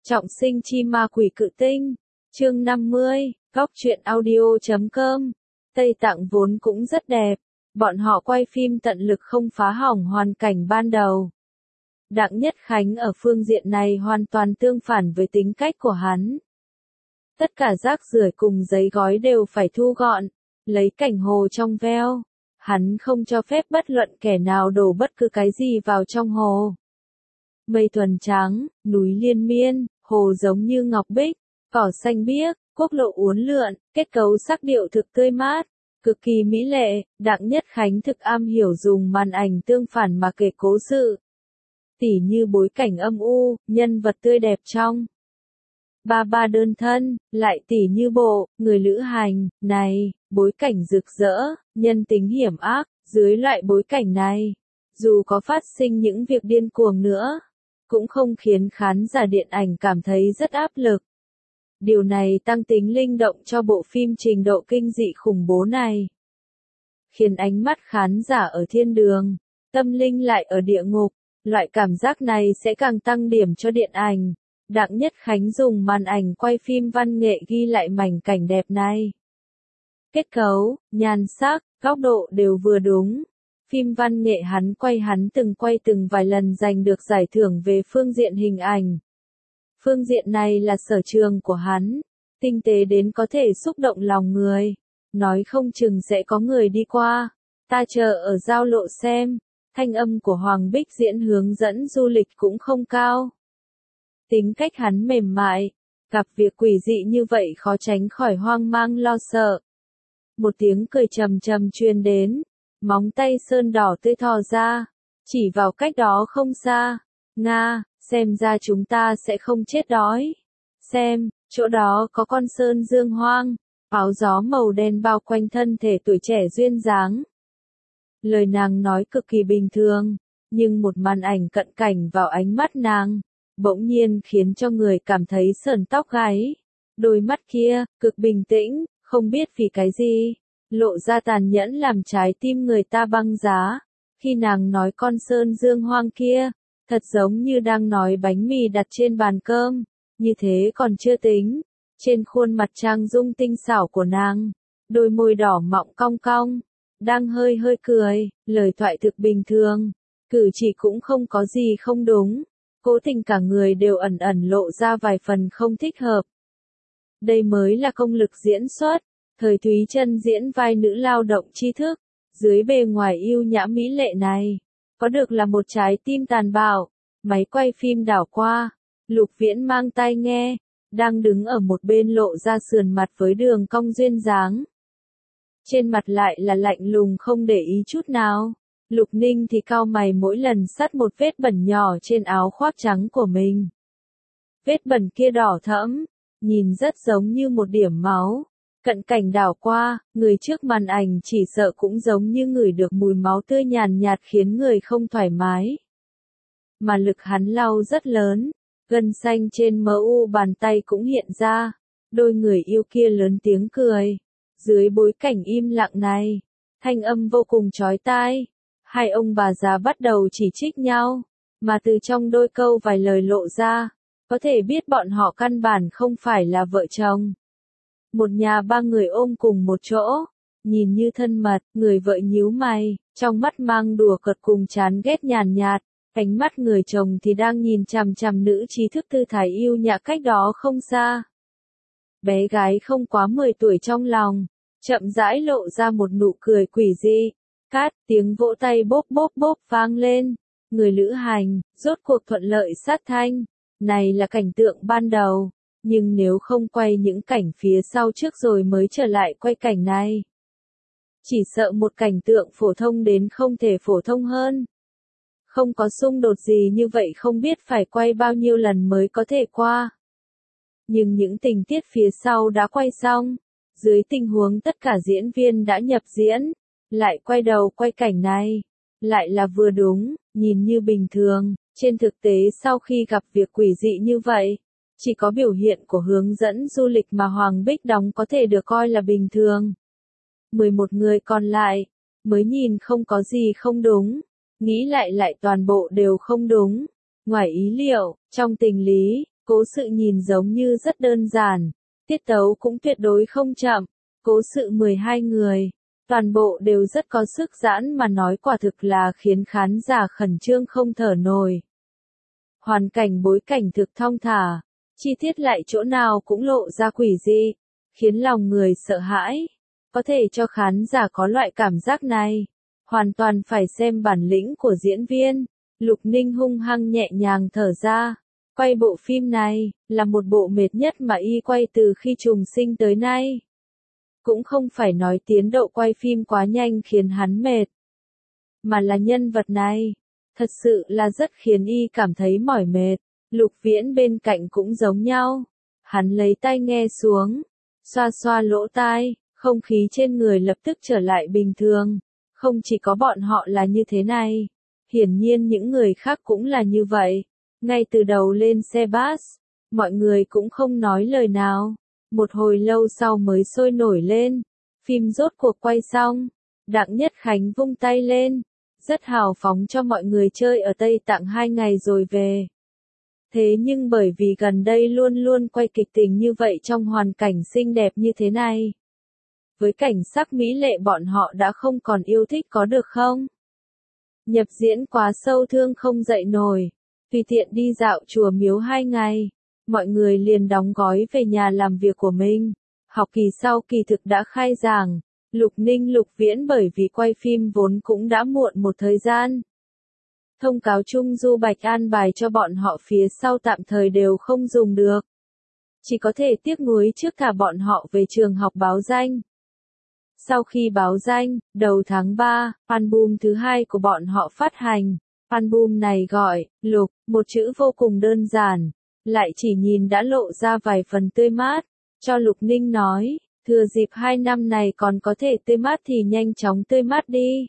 Trọng sinh chi ma quỷ cự tinh. Chương 50, góc truyện audio.com. Tây Tạng vốn cũng rất đẹp. Bọn họ quay phim tận lực không phá hỏng hoàn cảnh ban đầu. Đặng Nhất Khánh ở phương diện này hoàn toàn tương phản với tính cách của hắn. Tất cả rác rưởi cùng giấy gói đều phải thu gọn, lấy cảnh hồ trong veo. Hắn không cho phép bất luận kẻ nào đổ bất cứ cái gì vào trong hồ. Mây thuần trắng, núi liên miên, hồ giống như ngọc bích, cỏ xanh biếc, quốc lộ uốn lượn, kết cấu sắc điệu thực tươi mát, cực kỳ mỹ lệ. Đặng Nhất Khánh thực am hiểu dùng màn ảnh tương phản mà kể cố sự. Tỉ như bối cảnh âm u, nhân vật tươi đẹp trong ba đơn thân, lại tỉ như bộ, người lữ hành, này, bối cảnh rực rỡ, nhân tính hiểm ác. Dưới loại bối cảnh này, dù có phát sinh những việc điên cuồng nữa, cũng không khiến khán giả điện ảnh cảm thấy rất áp lực. Điều này tăng tính linh động cho bộ phim trình độ kinh dị khủng bố này, khiến ánh mắt khán giả ở thiên đường, tâm linh lại ở địa ngục. Loại cảm giác này sẽ càng tăng điểm cho điện ảnh. Đặng Nhất Khánh dùng màn ảnh quay phim văn nghệ ghi lại mảnh cảnh đẹp này. Kết cấu, nhan sắc, góc độ đều vừa đúng. Phim văn nghệ hắn quay từng vài lần giành được giải thưởng về phương diện hình ảnh. Phương diện này là sở trường của hắn, tinh tế đến có thể xúc động lòng người. Nói không chừng sẽ có người đi qua, ta chờ ở giao lộ xem. Thanh âm của Hoàng Bích Diễn hướng dẫn du lịch cũng không cao. Tính cách hắn mềm mại, gặp việc quỷ dị như vậy khó tránh khỏi hoang mang lo sợ. Một tiếng cười trầm trầm truyền đến, móng tay sơn đỏ tươi thò ra, chỉ vào cách đó không xa. Nga, xem ra chúng ta sẽ không chết đói. Xem, chỗ đó có con sơn dương hoang, áo gió màu đen bao quanh thân thể tuổi trẻ duyên dáng. Lời nàng nói cực kỳ bình thường, nhưng một màn ảnh cận cảnh vào ánh mắt nàng, bỗng nhiên khiến cho người cảm thấy sởn tóc gáy. Đôi mắt kia, cực bình tĩnh, không biết vì cái gì, lộ ra tàn nhẫn làm trái tim người ta băng giá. Khi nàng nói con sơn dương hoang kia, thật giống như đang nói bánh mì đặt trên bàn cơm. Như thế còn chưa tính, trên khuôn mặt trang dung tinh xảo của nàng, đôi môi đỏ mọng cong cong, đang hơi cười, lời thoại thực bình thường, cử chỉ cũng không có gì không đúng, cố tình cả người đều ẩn ẩn lộ ra vài phần không thích hợp. Đây mới là công lực diễn xuất. Thời Thúy Trân diễn vai nữ lao động tri thức, dưới bề ngoài yêu nhã mỹ lệ này, có được là một trái tim tàn bạo. Máy quay phim đảo qua, Lục Viễn mang tai nghe, đang đứng ở một bên lộ ra sườn mặt với đường cong duyên dáng. Trên mặt lại là lạnh lùng không để ý chút nào. Lục Ninh thì cau mày mỗi lần sắt một vết bẩn nhỏ trên áo khoác trắng của mình. Vết bẩn kia đỏ thẫm, nhìn rất giống như một điểm máu. Cận cảnh đảo qua, người trước màn ảnh chỉ sợ cũng giống như ngửi được mùi máu tươi nhàn nhạt khiến người không thoải mái. Mà lực hắn lau rất lớn, gân xanh trên mu bàn tay cũng hiện ra. Đôi người yêu kia lớn tiếng cười. Dưới bối cảnh im lặng này, thanh âm vô cùng chói tai. Hai ông bà già bắt đầu chỉ trích nhau, mà từ trong đôi câu vài lời lộ ra, có thể biết bọn họ căn bản không phải là vợ chồng. Một nhà ba người ôm cùng một chỗ, nhìn như thân mật, người vợ nhíu mày, trong mắt mang đùa cợt cùng chán ghét nhàn nhạt, ánh mắt người chồng thì đang nhìn chằm chằm nữ trí thức tư thái yêu nhã cách đó không xa. Bé gái không quá 10 tuổi trong lòng, chậm rãi lộ ra một nụ cười quỷ dị. Cát, tiếng vỗ tay bốp bốp bốp vang lên. Người lữ hành, rốt cuộc thuận lợi sát thanh. Này là cảnh tượng ban đầu, nhưng nếu không quay những cảnh phía sau trước rồi mới trở lại quay cảnh này, chỉ sợ một cảnh tượng phổ thông đến không thể phổ thông hơn. Không có xung đột gì như vậy không biết phải quay bao nhiêu lần mới có thể qua. Nhưng những tình tiết phía sau đã quay xong. Dưới tình huống tất cả diễn viên đã nhập diễn, lại quay đầu quay cảnh này, lại là vừa đúng, nhìn như bình thường. Trên thực tế sau khi gặp việc quỷ dị như vậy, chỉ có biểu hiện của hướng dẫn du lịch mà Hoàng Bích đóng có thể được coi là bình thường. 11 người còn lại, mới nhìn không có gì không đúng, nghĩ lại toàn bộ đều không đúng. Ngoài ý liệu, trong tình lý, Cố sự nhìn giống như rất đơn giản, tiết tấu cũng tuyệt đối không chậm. Cố sự 12 người, toàn bộ đều rất có sức giãn mà nói quả thực là khiến khán giả khẩn trương không thở nổi. Hoàn cảnh bối cảnh thực thong thả, chi tiết lại chỗ nào cũng lộ ra quỷ dị, khiến lòng người sợ hãi. Có thể cho khán giả có loại cảm giác này, hoàn toàn phải xem bản lĩnh của diễn viên. Lục Ninh hung hăng nhẹ nhàng thở ra. Quay bộ phim này, là một bộ mệt nhất mà y quay từ khi trùng sinh tới nay. Cũng không phải nói tiến độ quay phim quá nhanh khiến hắn mệt, mà là nhân vật này, thật sự là rất khiến y cảm thấy mỏi mệt. Lục Viễn bên cạnh cũng giống nhau. Hắn lấy tai nghe xuống, xoa xoa lỗ tai, không khí trên người lập tức trở lại bình thường. Không chỉ có bọn họ là như thế này, hiển nhiên những người khác cũng là như vậy. Ngay từ đầu lên xe bus, mọi người cũng không nói lời nào. Một hồi lâu sau mới sôi nổi lên. Phim rốt cuộc quay xong, Đặng Nhất Khánh vung tay lên, rất hào phóng cho mọi người chơi ở Tây Tạng 2 ngày rồi về. Thế nhưng bởi vì gần đây luôn luôn quay kịch tình như vậy trong hoàn cảnh xinh đẹp như thế này, với cảnh sắc mỹ lệ bọn họ đã không còn yêu thích có được không? Nhập diễn quá sâu thương không dậy nổi, tùy tiện đi dạo chùa miếu 2 ngày, mọi người liền đóng gói về nhà làm việc của mình. Học kỳ sau kỳ thực đã khai giảng, Lục Ninh Lục Viễn bởi vì quay phim vốn cũng đã muộn một thời gian. Thông cáo Trung Du Bạch an bài cho bọn họ phía sau tạm thời đều không dùng được. Chỉ có thể tiếc nuối trước thả bọn họ về trường học báo danh. Sau khi báo danh, đầu tháng 3, album thứ 2 của bọn họ phát hành. Album này gọi, Lục, một chữ vô cùng đơn giản, lại chỉ nhìn đã lộ ra vài phần tươi mát. Cho Lục Ninh nói, thừa dịp 2 năm này còn có thể tươi mát thì nhanh chóng tươi mát đi.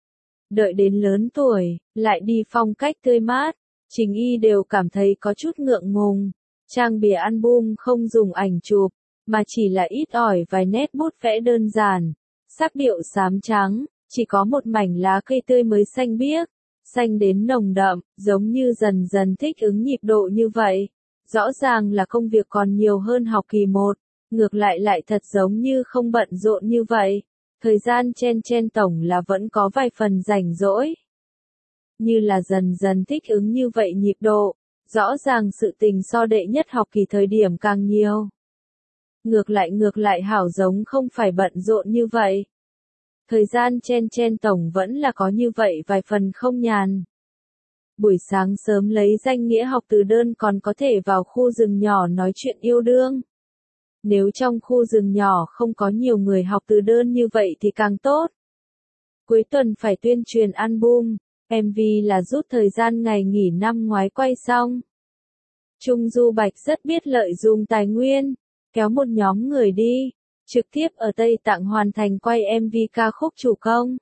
Đợi đến lớn tuổi, lại đi phong cách tươi mát, chính y đều cảm thấy có chút ngượng ngùng. Trang bìa album không dùng ảnh chụp, mà chỉ là ít ỏi vài nét bút vẽ đơn giản. Sắc điệu xám trắng, chỉ có một mảnh lá cây tươi mới xanh biếc, xanh đến nồng đậm, giống như dần dần thích ứng nhịp độ như vậy. Rõ ràng là công việc còn nhiều hơn học kỳ 1, ngược lại thật giống như không bận rộn như vậy. Thời gian chen tổng là vẫn có vài phần rảnh rỗi. Như là dần dần thích ứng như vậy nhịp độ, rõ ràng sự tình so đệ nhất học kỳ thời điểm càng nhiều. Ngược lại hảo giống không phải bận rộn như vậy. Thời gian chen tổng vẫn là có như vậy vài phần không nhàn. Buổi sáng sớm lấy danh nghĩa học từ đơn còn có thể vào khu rừng nhỏ nói chuyện yêu đương. Nếu trong khu rừng nhỏ không có nhiều người học từ đơn như vậy thì càng tốt. Cuối tuần phải tuyên truyền album, MV là rút thời gian ngày nghỉ năm ngoái quay xong. Trung Du Bạch rất biết lợi dụng tài nguyên, kéo một nhóm người đi, trực tiếp ở Tây Tạng hoàn thành quay MV ca khúc chủ công.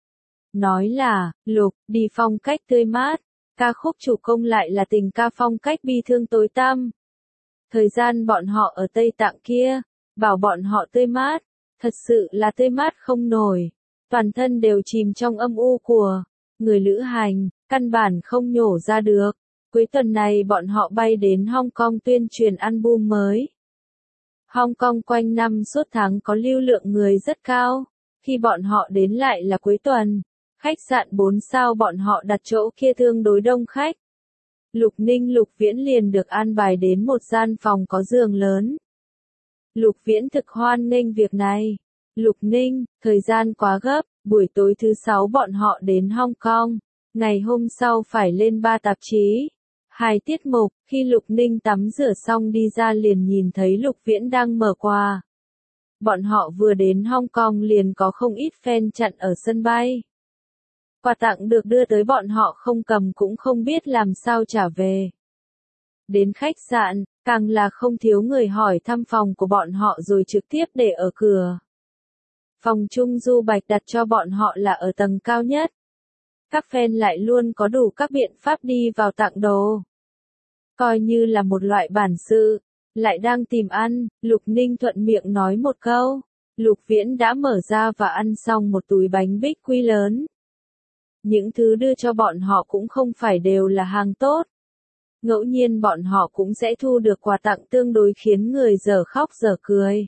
Nói là, Lục, đi phong cách tươi mát, ca khúc chủ công lại là tình ca phong cách bi thương tối tăm. Thời gian bọn họ ở Tây Tạng kia, bảo bọn họ tươi mát, thật sự là tươi mát không nổi. Toàn thân đều chìm trong âm u của người lữ hành, căn bản không nhổ ra được. Cuối tuần này bọn họ bay đến Hong Kong tuyên truyền album mới. Hong Kong quanh năm suốt tháng có lưu lượng người rất cao. Khi bọn họ đến lại là cuối tuần, khách sạn 4 sao bọn họ đặt chỗ kia tương đối đông khách. Lục Ninh Lục Viễn liền được an bài đến một gian phòng có giường lớn. Lục Viễn thực hoan nghênh việc này. Lục Ninh, thời gian quá gấp, buổi tối thứ 6 bọn họ đến Hong Kong. Ngày hôm sau phải lên 3 tạp chí. 2 tiết mục, khi Lục Ninh tắm rửa xong đi ra liền nhìn thấy Lục Viễn đang mở quà. Bọn họ vừa đến Hong Kong liền có không ít fan chặn ở sân bay. Quà tặng được đưa tới bọn họ không cầm cũng không biết làm sao trả về. Đến khách sạn, càng là không thiếu người hỏi thăm phòng của bọn họ rồi trực tiếp để ở cửa. Phòng Trung Du Bạch đặt cho bọn họ là ở tầng cao nhất. Các fan lại luôn có đủ các biện pháp đi vào tặng đồ. Coi như là một loại bản sự, lại đang tìm ăn, Lục Ninh thuận miệng nói một câu. Lục Viễn đã mở ra và ăn xong một túi bánh bích quy lớn. Những thứ đưa cho bọn họ cũng không phải đều là hàng tốt. ngẫu nhiên bọn họ cũng sẽ thu được quà tặng tương đối khiến người dở khóc dở cười.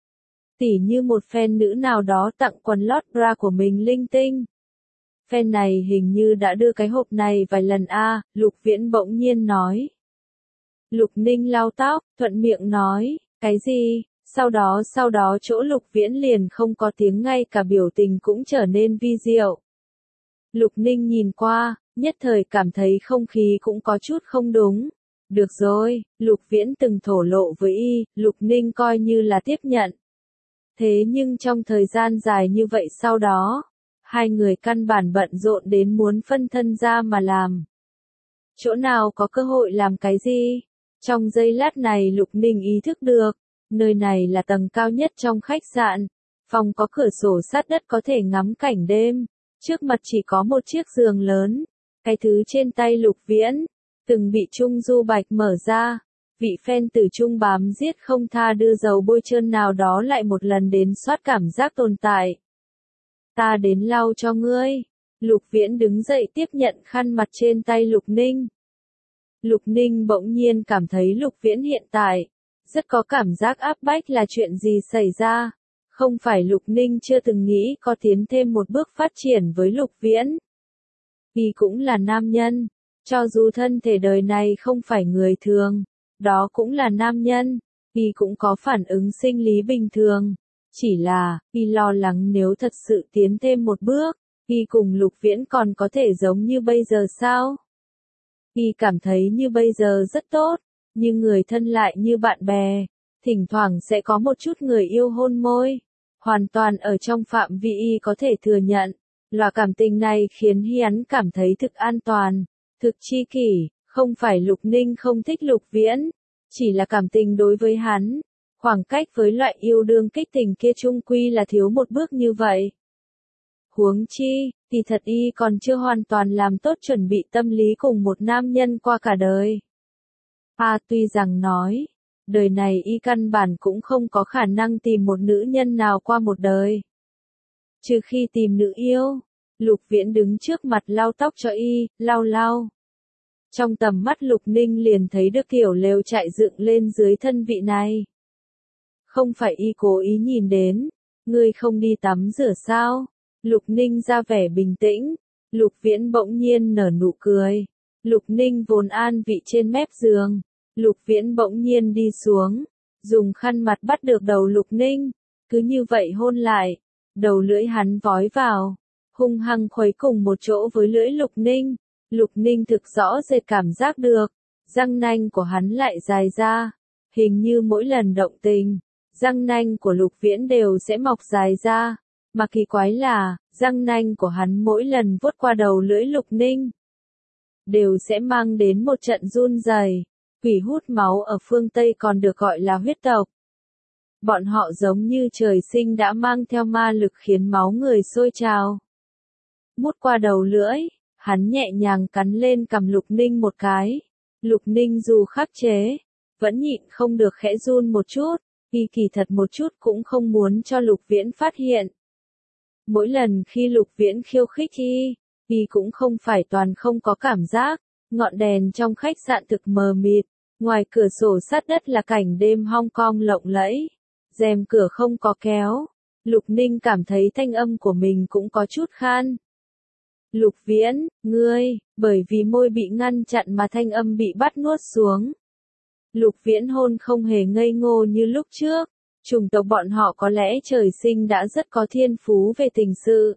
Tỉ như một fan nữ nào đó tặng quần lót bra của mình linh tinh. Fan này hình như đã đưa cái hộp này vài lần Lục Viễn bỗng nhiên nói. Lục Ninh lau tóc, thuận miệng nói, cái gì? Sau đó chỗ Lục Viễn liền không có tiếng, ngay cả biểu tình cũng trở nên vi diệu. Lục Ninh nhìn qua, nhất thời cảm thấy không khí cũng có chút không đúng. Được rồi, Lục Viễn từng thổ lộ với Lục Ninh coi như là tiếp nhận. Thế nhưng trong thời gian dài như vậy sau đó, hai người căn bản bận rộn đến muốn phân thân ra mà làm. Chỗ nào có cơ hội làm cái gì? Trong giây lát này Lục Ninh ý thức được, nơi này là tầng cao nhất trong khách sạn, phòng có cửa sổ sát đất có thể ngắm cảnh đêm, trước mặt chỉ có một chiếc giường lớn, cái thứ trên tay Lục Viễn, từng bị Trung Du Bạch mở ra, vị fan tử Trung bám giết không tha đưa dầu bôi trơn nào đó lại một lần đến soát cảm giác tồn tại. Ta đến lau cho ngươi. Lục Viễn đứng dậy tiếp nhận khăn mặt trên tay Lục Ninh. Lục Ninh bỗng nhiên cảm thấy Lục Viễn hiện tại rất có cảm giác áp bách, là chuyện gì xảy ra? Không phải Lục Ninh chưa từng nghĩ có tiến thêm một bước phát triển với Lục Viễn. Y cũng là nam nhân, cho dù thân thể đời này không phải người thường, đó cũng là nam nhân, Y cũng có phản ứng sinh lý bình thường. Chỉ là, Y lo lắng nếu thật sự tiến thêm một bước, Y cùng Lục Viễn còn có thể giống như bây giờ sao? Y cảm thấy như bây giờ rất tốt, nhưng người thân lại như bạn bè, thỉnh thoảng sẽ có một chút người yêu hôn môi, hoàn toàn ở trong phạm vi Y có thể thừa nhận. Loại cảm tình này khiến hắn cảm thấy thực an toàn, thực chi kỷ, không phải Lục Ninh không thích Lục Viễn, chỉ là cảm tình đối với hắn, khoảng cách với loại yêu đương kích tình kia chung quy là thiếu một bước như vậy. Huống chi, thì thật Y còn chưa hoàn toàn làm tốt chuẩn bị tâm lý cùng một nam nhân qua cả đời. Tuy rằng nói, đời này Y căn bản cũng không có khả năng tìm một nữ nhân nào qua một đời. Trừ khi tìm nữ yêu. Lục Viễn đứng trước mặt lau tóc cho Y, lau. Trong tầm mắt Lục Ninh liền thấy được kiểu lều chạy dựng lên dưới thân vị này. Không phải Y cố ý nhìn đến, ngươi không đi tắm rửa sao? Lục Ninh ra vẻ bình tĩnh, Lục Viễn bỗng nhiên nở nụ cười. Lục Ninh vốn an vị trên mép giường, Lục Viễn bỗng nhiên đi xuống, dùng khăn mặt bắt được đầu Lục Ninh, cứ như vậy hôn lại, đầu lưỡi hắn vói vào, hung hăng khuấy cùng một chỗ với lưỡi Lục Ninh. Lục Ninh thực rõ rệt cảm giác được, răng nanh của hắn lại dài ra, hình như mỗi lần động tình, răng nanh của Lục Viễn đều sẽ mọc dài ra, mà kỳ quái là, răng nanh của hắn mỗi lần vuốt qua đầu lưỡi Lục Ninh, đều sẽ mang đến một trận run rẩy. Quỷ hút máu ở phương Tây còn được gọi là huyết tộc. Bọn họ giống như trời sinh đã mang theo ma lực khiến máu người sôi trào. Mút qua đầu lưỡi, hắn nhẹ nhàng cắn lên cằm Lục Ninh một cái. Lục Ninh dù khắc chế, vẫn nhịn không được khẽ run một chút, kỳ thật một chút cũng không muốn cho Lục Viễn phát hiện. Mỗi lần khi Lục Viễn khiêu khích Y cũng không phải toàn không có cảm giác, ngọn đèn trong khách sạn thực mờ mịt, ngoài cửa sổ sát đất là cảnh đêm Hong Kong lộng lẫy, rèm cửa không có kéo. Lục Ninh cảm thấy thanh âm của mình cũng có chút khan. Lục Viễn, ngươi, bởi vì môi bị ngăn chặn mà thanh âm bị bắt nuốt xuống. Lục Viễn hôn không hề ngây ngô như lúc trước, chủng tộc bọn họ có lẽ trời sinh đã rất có thiên phú về tình sự.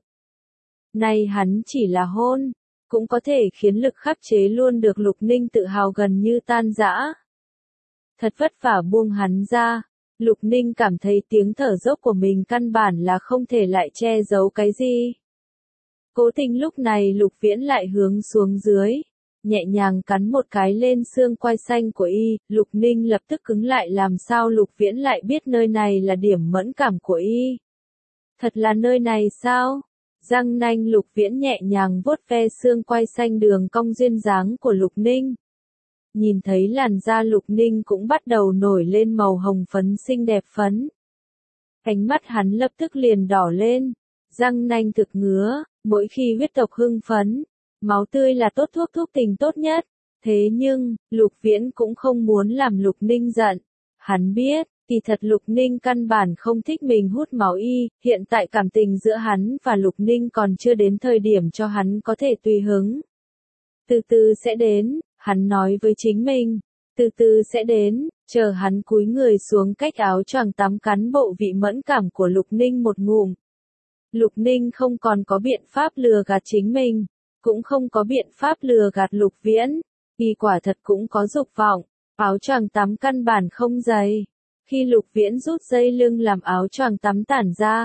Nay hắn chỉ là hôn, cũng có thể khiến lực khắc chế luôn được Lục Ninh tự hào gần như tan rã. Thật vất vả buông hắn ra, Lục Ninh cảm thấy tiếng thở dốc của mình căn bản là không thể lại che giấu cái gì. Cố tình lúc này Lục Viễn lại hướng xuống dưới, nhẹ nhàng cắn một cái lên xương quai xanh của Y, Lục Ninh lập tức cứng lại, làm sao Lục Viễn lại biết nơi này là điểm mẫn cảm của Y? Thật là nơi này sao? Răng nanh Lục Viễn nhẹ nhàng vuốt ve xương quai xanh đường cong duyên dáng của Lục Ninh. Nhìn thấy làn da Lục Ninh cũng bắt đầu nổi lên màu hồng phấn xinh đẹp phấn. Cánh mắt hắn lập tức liền đỏ lên, răng nanh thực ngứa, mỗi khi huyết tộc hưng phấn, máu tươi là thuốc tình tốt nhất, Thế nhưng, Lục Viễn cũng không muốn làm Lục Ninh giận. Hắn biết, kỳ thật Lục Ninh căn bản không thích mình hút máu y, hiện tại cảm tình giữa hắn và Lục Ninh còn chưa đến thời điểm cho hắn có thể tùy hứng. Từ từ sẽ đến, hắn nói với chính mình. Từ từ sẽ đến, chờ hắn cúi người xuống cách áo choàng tắm cắn bộ vị mẫn cảm của Lục Ninh một ngụm. Lục Ninh không còn có biện pháp lừa gạt chính mình, cũng không có biện pháp lừa gạt Lục Viễn. Y quả thật cũng có dục vọng, áo choàng tắm căn bản không dày. Khi Lục Viễn rút dây lưng làm áo choàng tắm tản ra,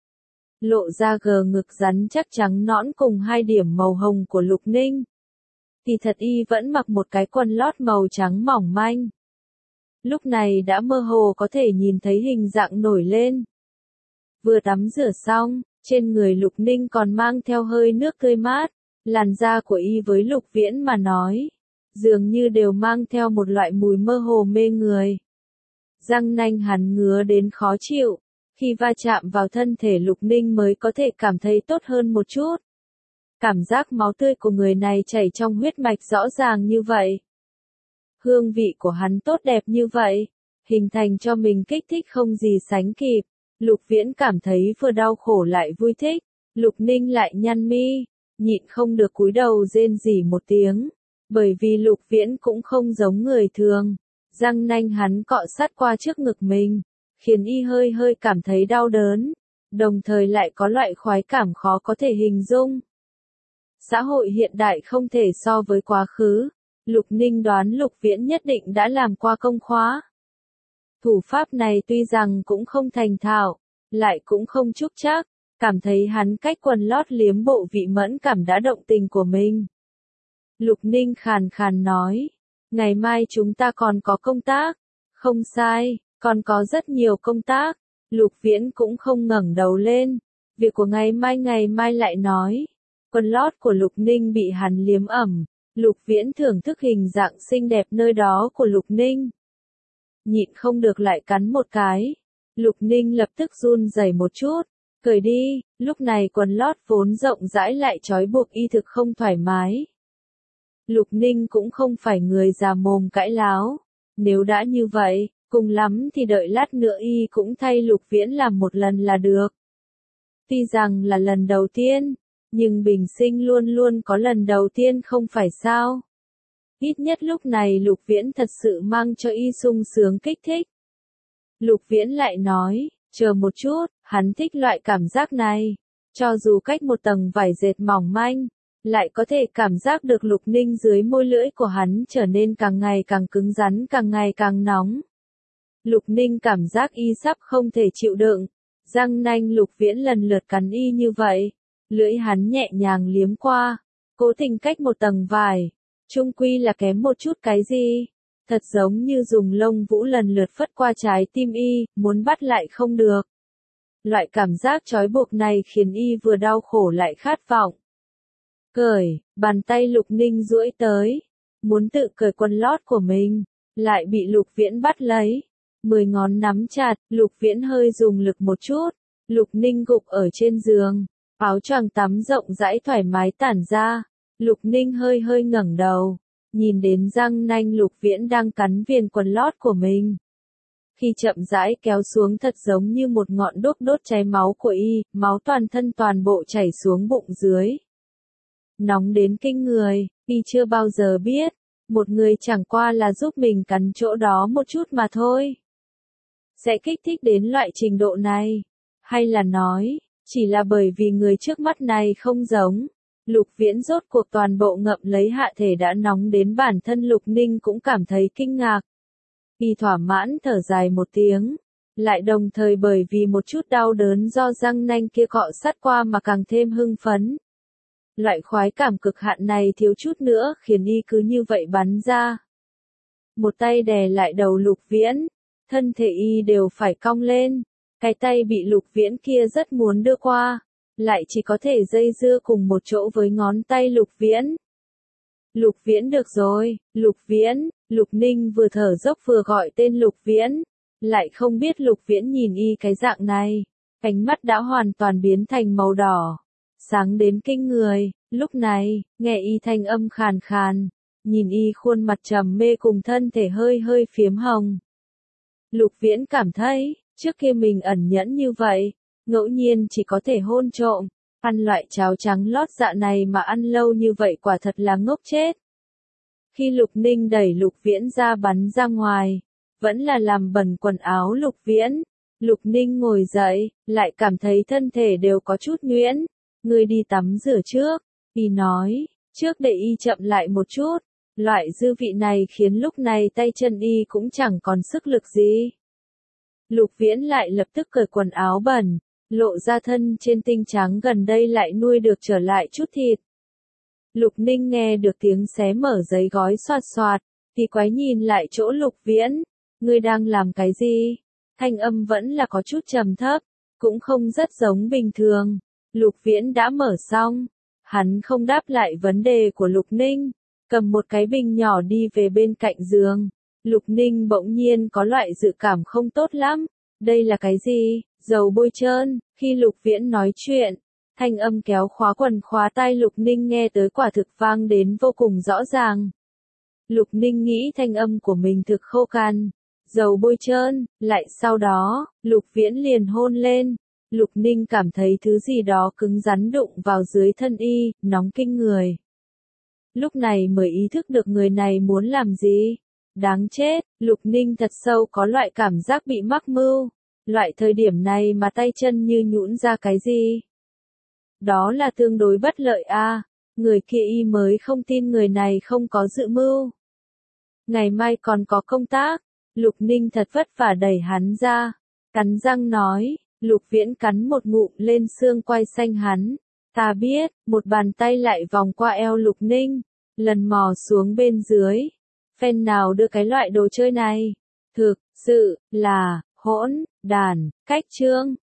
lộ ra gờ ngực rắn chắc trắng nõn cùng 2 điểm màu hồng của Lục Ninh. Thì thật y vẫn mặc một cái quần lót màu trắng mỏng manh. Lúc này đã mơ hồ có thể nhìn thấy hình dạng nổi lên. Vừa tắm rửa xong, trên người Lục Ninh còn mang theo hơi nước tươi mát, làn da của y với Lục Viễn mà nói, dường như đều mang theo một loại mùi mơ hồ mê người. Răng nanh hắn ngứa đến khó chịu, khi va chạm vào thân thể Lục Ninh mới có thể cảm thấy tốt hơn một chút. Cảm giác máu tươi của người này chảy trong huyết mạch rõ ràng như vậy. Hương vị của hắn tốt đẹp như vậy, hình thành cho mình kích thích không gì sánh kịp. Lục Viễn cảm thấy vừa đau khổ lại vui thích. Lục Ninh lại nhăn mi, nhịn không được cúi đầu rên rỉ một tiếng. Bởi vì Lục Viễn cũng không giống người thường. Răng nanh hắn cọ sát qua trước ngực mình, khiến y hơi hơi cảm thấy đau đớn, đồng thời lại có loại khoái cảm khó có thể hình dung. Xã hội hiện đại không thể so với quá khứ, Lục Ninh đoán Lục Viễn nhất định đã làm qua công khóa. Thủ pháp này tuy rằng cũng không thành thạo, lại cũng không trúc trác, cảm thấy hắn cách quần lót liếm bộ vị mẫn cảm đã động tình của mình. Lục Ninh khàn khàn nói, ngày mai chúng ta còn có công tác. Không sai, còn có rất nhiều công tác. Lục Viễn cũng không ngẩng đầu lên. Việc của ngày mai lại nói. Quần lót của Lục Ninh bị hắn liếm ẩm. Lục Viễn thưởng thức hình dạng xinh đẹp nơi đó của Lục Ninh. Nhịn không được lại cắn một cái. Lục Ninh lập tức run rẩy một chút. Cởi đi, lúc này quần lót vốn rộng rãi lại trói buộc y thực không thoải mái. Lục Ninh cũng không phải người già mồm cãi láo. Nếu đã như vậy, cùng lắm thì đợi lát nữa y cũng thay Lục Viễn làm một lần là được. Tuy rằng là lần đầu tiên, nhưng bình sinh luôn luôn có lần đầu tiên không phải sao. Ít nhất lúc này Lục Viễn thật sự mang cho y sung sướng kích thích. Lục Viễn lại nói, chờ một chút, hắn thích loại cảm giác này. Cho dù cách một tầng vải dệt mỏng manh, lại có thể cảm giác được Lục Ninh dưới môi lưỡi của hắn trở nên càng ngày càng cứng rắn, càng ngày càng nóng. Lục Ninh cảm giác y sắp không thể chịu đựng. Răng nanh Lục Viễn lần lượt cắn y như vậy. Lưỡi hắn nhẹ nhàng liếm qua, cố tình cách một tầng vải. Chung quy là kém một chút cái gì. Thật giống như dùng lông vũ lần lượt phất qua trái tim y, muốn bắt lại không được. Loại cảm giác trói buộc này khiến y vừa đau khổ lại khát vọng. Cởi, bàn tay Lục Ninh duỗi tới, muốn tự cởi quần lót của mình, lại bị Lục Viễn bắt lấy. 10 ngón nắm chặt, Lục Viễn hơi dùng lực một chút, Lục Ninh gục ở trên giường, áo choàng tắm rộng rãi thoải mái tản ra. Lục Ninh hơi hơi ngẩng đầu, nhìn đến răng nanh Lục Viễn đang cắn viền quần lót của mình. Khi chậm rãi kéo xuống thật giống như một ngọn đuốc đốt cháy máu của y, máu toàn thân toàn bộ chảy xuống bụng dưới. Nóng đến kinh người, y chưa bao giờ biết, một người chẳng qua là giúp mình cắn chỗ đó một chút mà thôi. Sẽ kích thích đến loại trình độ này, hay là nói, chỉ là bởi vì người trước mắt này không giống. Lục Viễn rốt cuộc toàn bộ ngậm lấy hạ thể đã nóng đến bản thân Lục Ninh cũng cảm thấy kinh ngạc. Y thỏa mãn thở dài một tiếng, lại đồng thời bởi vì một chút đau đớn do răng nanh kia cọ sát qua mà càng thêm hưng phấn. Loại khoái cảm cực hạn này thiếu chút nữa khiến y cứ như vậy bắn ra. Một tay đè lại đầu Lục Viễn, thân thể y đều phải cong lên, cái tay bị Lục Viễn kia rất muốn đưa qua, lại chỉ có thể dây dưa cùng một chỗ với ngón tay Lục Viễn. Lục Viễn được rồi, Lục Viễn, Lục Ninh vừa thở dốc vừa gọi tên Lục Viễn, lại không biết Lục Viễn nhìn y cái dạng này, ánh mắt đã hoàn toàn biến thành màu đỏ, sáng đến kinh người. Lúc này, nghe y thanh âm khàn khàn, nhìn y khuôn mặt trầm mê cùng thân thể hơi hơi phiếm hồng. Lục Viễn cảm thấy, trước kia mình ẩn nhẫn như vậy, ngẫu nhiên chỉ có thể hôn trộm, ăn loại cháo trắng lót dạ này mà ăn lâu như vậy quả thật là ngốc chết. Khi Lục Ninh đẩy Lục Viễn ra bắn ra ngoài, vẫn là làm bẩn quần áo Lục Viễn. Lục Ninh ngồi dậy, lại cảm thấy thân thể đều có chút nhuyễn. Ngươi đi tắm rửa trước, y nói, trước để y chậm lại một chút. Loại dư vị này khiến lúc này tay chân y cũng chẳng còn sức lực gì. Lục Viễn lại lập tức cởi quần áo bẩn, lộ ra thân trên tinh trắng gần đây lại nuôi được trở lại chút thịt. Lục Ninh nghe được tiếng xé mở giấy gói xoạt xoạt, thì quái nhìn lại chỗ Lục Viễn. Ngươi đang làm cái gì? Thanh âm vẫn là có chút trầm thấp, cũng không rất giống bình thường. Lục Viễn đã mở xong, hắn không đáp lại vấn đề của Lục Ninh, cầm một cái bình nhỏ đi về bên cạnh giường. Lục Ninh bỗng nhiên có loại dự cảm không tốt lắm. Đây là cái gì? Dầu bôi trơn. Khi Lục Viễn nói chuyện, thanh âm kéo khóa quần khóa tai Lục Ninh nghe tới quả thực vang đến vô cùng rõ ràng. Lục Ninh nghĩ thanh âm của mình thực khô khan. Dầu bôi trơn, lại sau đó, Lục Viễn liền hôn lên. Lục Ninh cảm thấy thứ gì đó cứng rắn đụng vào dưới thân y, nóng kinh người. Lúc này mới ý thức được người này muốn làm gì. Đáng chết, Lục Ninh thật sâu có loại cảm giác bị mắc mưu. Loại thời điểm này mà tay chân như nhũn ra cái gì? Đó là tương đối bất lợi a. Người kia y mới không tin người này không có dự mưu. Ngày mai còn có công tác. Lục Ninh thật vất vả đẩy hắn ra. Cắn răng nói, Lục Viễn cắn một ngụm lên xương quai xanh hắn. Ta biết, một bàn tay lại vòng qua eo Lục Ninh. Lần mò xuống bên dưới. Phen nào đưa cái loại đồ chơi này? Thực sự là hỗn đàn. Cách chương